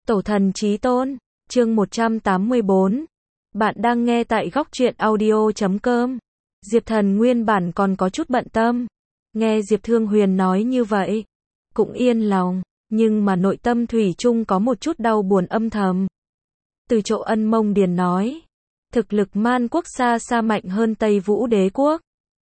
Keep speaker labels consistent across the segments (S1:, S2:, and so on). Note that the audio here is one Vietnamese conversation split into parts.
S1: Tổ thần chí tôn, chương 184. Bạn đang nghe tại góc truyện audio.com. Diệp Thần nguyên bản còn có chút bận tâm. Nghe Diệp Thương Huyền nói như vậy, cũng yên lòng, nhưng mà nội tâm thủy chung có một chút đau buồn âm thầm. Từ chỗ Ân Mông Điền nói, thực lực Man quốc xa xa mạnh hơn Tây Vũ Đế quốc.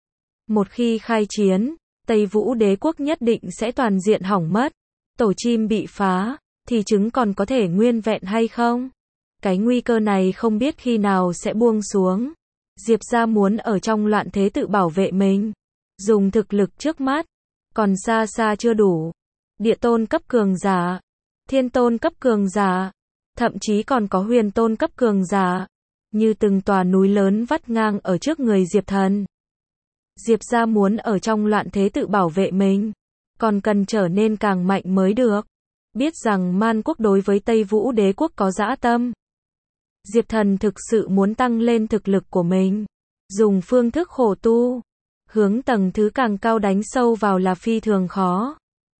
S1: Một khi khai chiến, Tây Vũ Đế quốc nhất định sẽ toàn diện hỏng mất. Tổ chim bị phá, thì trứng còn có thể nguyên vẹn hay không? Cái nguy cơ này không biết khi nào sẽ buông xuống. Diệp gia muốn ở trong loạn thế tự bảo vệ mình. Dùng thực lực trước mắt, còn xa xa chưa đủ. Địa tôn cấp cường giả, thiên tôn cấp cường giả, thậm chí còn có huyền tôn cấp cường giả. Như từng tòa núi lớn vắt ngang ở trước người Diệp Thần. Diệp gia muốn ở trong loạn thế tự bảo vệ mình, còn cần trở nên càng mạnh mới được. Biết rằng Man quốc đối với Tây Vũ Đế quốc có dã tâm. Diệp Thần thực sự muốn tăng lên thực lực của mình. Dùng phương thức khổ tu, hướng tầng thứ càng cao đánh sâu vào là phi thường khó.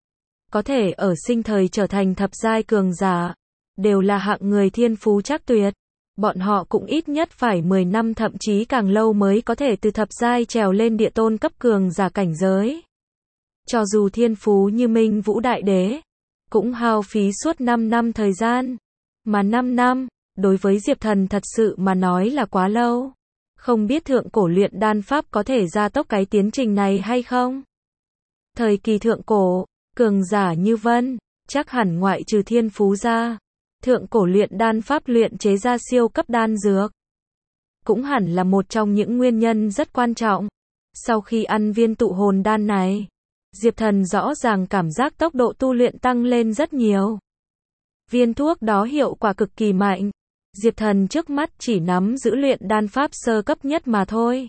S1: Có thể ở sinh thời trở thành thập giai cường giả, đều là hạng người thiên phú trác tuyệt. Bọn họ cũng ít nhất phải 10 năm thậm chí càng lâu mới có thể từ thập giai trèo lên địa tôn cấp cường giả cảnh giới. Cho dù thiên phú như Minh Vũ Đại Đế, cũng hao phí suốt 5 năm thời gian. Mà 5 năm, đối với Diệp Thần thật sự mà nói là quá lâu. Không biết thượng cổ luyện đan pháp có thể gia tốc cái tiến trình này hay không? Thời kỳ thượng cổ, cường giả như Vân, chắc hẳn ngoại trừ thiên phú ra, thượng cổ luyện đan pháp luyện chế ra siêu cấp đan dược. Cũng hẳn là một trong những nguyên nhân rất quan trọng. Sau khi ăn viên tụ hồn đan này, Diệp Thần rõ ràng cảm giác tốc độ tu luyện tăng lên rất nhiều. Viên thuốc đó hiệu quả cực kỳ mạnh. Diệp Thần trước mắt chỉ nắm giữ luyện đan pháp sơ cấp nhất mà thôi.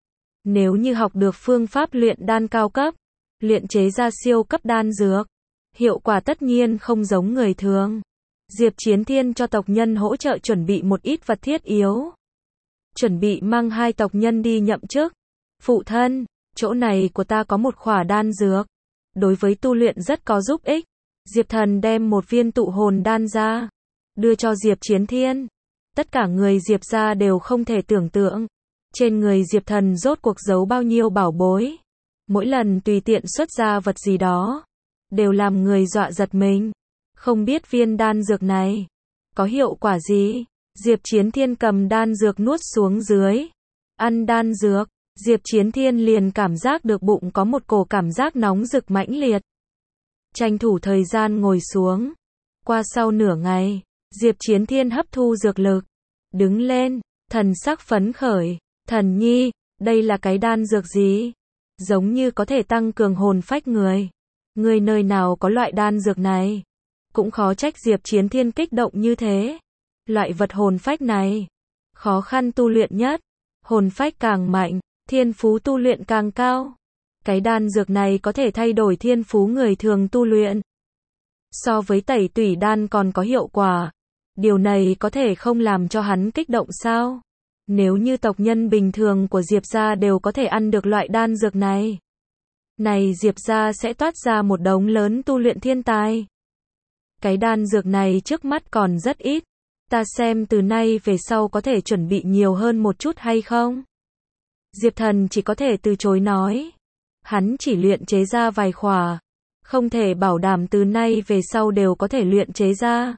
S1: Nếu như học được phương pháp luyện đan cao cấp, luyện chế ra siêu cấp đan dược, hiệu quả tất nhiên không giống người thường. Diệp Chiến Thiên cho tộc nhân hỗ trợ chuẩn bị một ít vật thiết yếu. Chuẩn bị mang 2 tộc nhân đi nhậm chức. Phụ thân, chỗ này của ta có một khỏa đan dược. Đối với tu luyện rất có giúp ích. Diệp Thần đem một viên tụ hồn đan ra, đưa cho Diệp Chiến Thiên. Tất cả người Diệp gia đều không thể tưởng tượng. Trên người Diệp Thần rốt cuộc giấu bao nhiêu bảo bối. Mỗi lần tùy tiện xuất ra vật gì đó, đều làm người dọa giật mình. Không biết viên đan dược này có hiệu quả gì? Diệp Chiến Thiên cầm đan dược nuốt xuống dưới. Ăn đan dược, Diệp Chiến Thiên liền cảm giác được bụng có một cổ cảm giác nóng rực mãnh liệt. Tranh thủ thời gian ngồi xuống. Qua sau nửa ngày, Diệp Chiến Thiên hấp thu dược lực, đứng lên, thần sắc phấn khởi. Thần nhi, đây là cái đan dược gì? Giống như có thể tăng cường hồn phách người. Người nơi nào có loại đan dược này? Cũng khó trách Diệp Chiến Thiên kích động như thế. Loại vật hồn phách này, khó khăn tu luyện nhất. Hồn phách càng mạnh, thiên phú tu luyện càng cao. Cái đan dược này có thể thay đổi thiên phú người thường tu luyện. So với tẩy tủy đan còn có hiệu quả. Điều này có thể không làm cho hắn kích động sao? Nếu như tộc nhân bình thường của Diệp gia đều có thể ăn được loại đan dược này, này Diệp gia sẽ toát ra một đống lớn tu luyện thiên tài. Cái đan dược này trước mắt còn rất ít. Ta xem từ nay về sau có thể chuẩn bị nhiều hơn một chút hay không? Diệp Thần chỉ có thể từ chối nói. Hắn chỉ luyện chế ra vài khỏa, không thể bảo đảm từ nay về sau đều có thể luyện chế ra.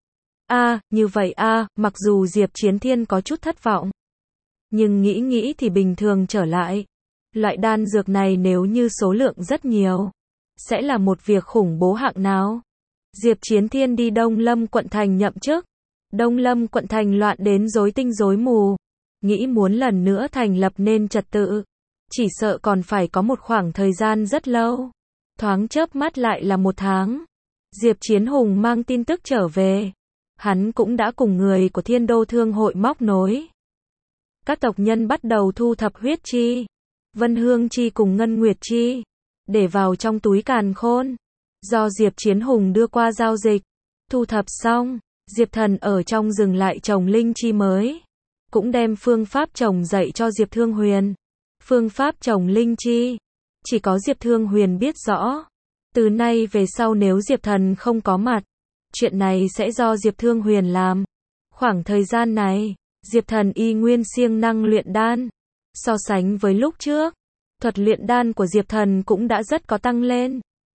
S1: Như vậy mặc dù Diệp Chiến Thiên có chút thất vọng, nhưng nghĩ thì bình thường trở lại. Loại đan dược này nếu như số lượng rất nhiều, sẽ là một việc khủng bố hạng nào. Diệp Chiến Thiên đi Đông Lâm quận thành nhậm chức. Đông Lâm quận thành loạn đến rối tinh rối mù. Nghĩ muốn lần nữa thành lập nên trật tự, chỉ sợ còn phải có một khoảng thời gian rất lâu. Thoáng chớp mắt lại là 1 tháng. Diệp Chiến Hùng mang tin tức trở về. Hắn cũng đã cùng người của Thiên Đô Thương hội móc nối. Các tộc nhân bắt đầu thu thập huyết chi, Vân Hương chi cùng Ngân Nguyệt chi, để vào trong túi càn khôn. Do Diệp Chiến Hùng đưa qua giao dịch. Thu thập xong, Diệp Thần ở trong rừng lại trồng linh chi mới. Cũng đem phương pháp trồng dạy cho Diệp Thương Huyền. Phương pháp trồng linh chi, chỉ có Diệp Thương Huyền biết rõ. Từ nay về sau nếu Diệp Thần không có mặt, chuyện này sẽ do Diệp Thương Huyền làm. Khoảng thời gian này, Diệp Thần y nguyên siêng năng luyện đan. So sánh với lúc trước, thuật luyện đan của Diệp Thần cũng đã rất có tăng lên.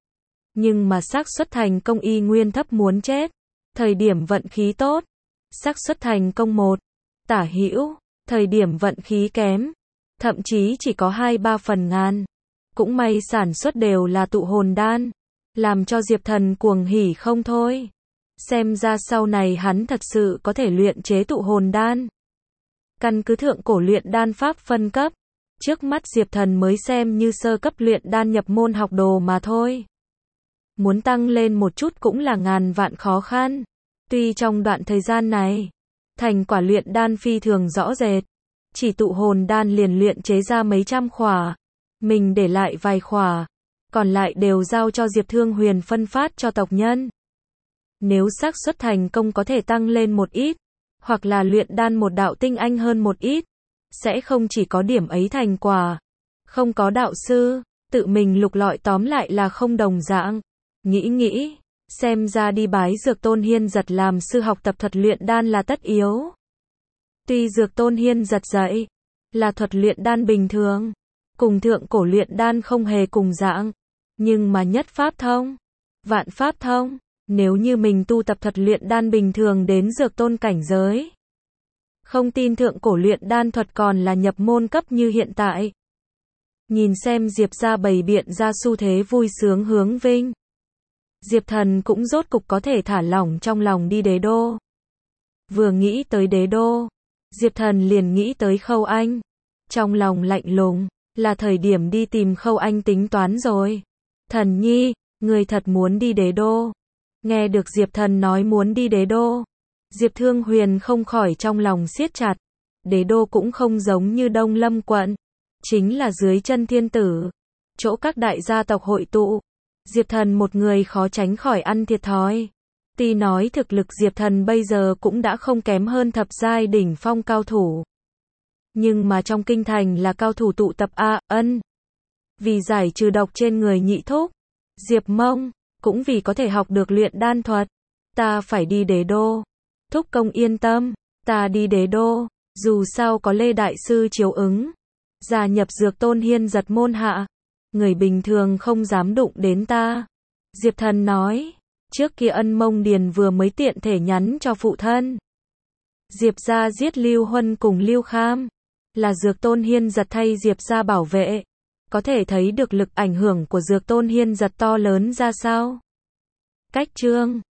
S1: Nhưng mà xác suất thành công y nguyên thấp muốn chết. Thời điểm vận khí tốt, xác suất thành công 1 tả hữu, thời điểm vận khí kém, thậm chí chỉ có 2-3 phần ngàn. Cũng may sản xuất đều là tụ hồn đan, làm cho Diệp Thần cuồng hỉ không thôi. Xem ra sau này hắn thật sự có thể luyện chế tụ hồn đan. Căn cứ thượng cổ luyện đan pháp phân cấp, trước mắt Diệp Thần mới xem như sơ cấp luyện đan nhập môn học đồ mà thôi. Muốn tăng lên một chút cũng là ngàn vạn khó khăn. Tuy trong đoạn thời gian này, thành quả luyện đan phi thường rõ rệt, chỉ tụ hồn đan liền luyện chế ra mấy trăm khỏa, mình để lại vài khỏa, còn lại đều giao cho Diệp Thương Huyền phân phát cho tộc nhân. Nếu xác suất thành công có thể tăng lên một ít, hoặc là luyện đan một đạo tinh anh hơn một ít, sẽ không chỉ có điểm ấy thành quả. Không có đạo sư, tự mình lục lọi tóm lại là không đồng dạng. Nghĩ, xem ra đi bái Dược Tôn Hiên Giật làm sư học tập thuật luyện đan là tất yếu. Tuy Dược Tôn Hiên Giật dạy là thuật luyện đan bình thường, cùng thượng cổ luyện đan không hề cùng dạng, nhưng mà nhất pháp thông, vạn pháp thông, nếu như mình tu tập thuật luyện đan bình thường đến Dược Tôn cảnh giới, không tin thượng cổ luyện đan thuật còn là nhập môn cấp như hiện tại. Nhìn xem Diệp gia bày biện ra xu thế vui sướng hướng vinh, Diệp Thần cũng rốt cục có thể thả lỏng trong lòng đi đế đô. Vừa nghĩ tới đế đô, Diệp Thần liền nghĩ tới Khâu Anh. Trong lòng lạnh lùng, là thời điểm đi tìm Khâu Anh tính toán rồi. Thần nhi, người thật muốn đi đế đô. Nghe được Diệp Thần nói muốn đi đế đô, Diệp Thương Huyền không khỏi trong lòng siết chặt. Đế đô cũng không giống như Đông Lâm quận, chính là dưới chân thiên tử, chỗ các đại gia tộc hội tụ. Diệp Thần một người khó tránh khỏi ăn thiệt thòi. Tuy nói thực lực Diệp Thần bây giờ cũng đã không kém hơn thập giai đỉnh phong cao thủ, nhưng mà trong kinh thành là cao thủ tụ tập vì giải trừ độc trên người nhị thúc Diệp Mông, cũng vì có thể học được luyện đan thuật. Ta phải đi đế đô. Thúc công yên tâm, ta đi đế đô, dù sao có Lê Đại Sư chiếu ứng, gia nhập Dược Tôn Hiên Giật môn hạ, người bình thường không dám đụng đến ta. Diệp Thần nói, trước kia Ân Mông Điền vừa mới tiện thể nhắn cho phụ thân. Diệp gia giết Lưu Huân cùng Lưu Kham, là Dược Tôn Hiên Giật thay Diệp gia bảo vệ. Có thể thấy được lực ảnh hưởng của Dược Tôn Hiên Giật to lớn ra sao. Cách chương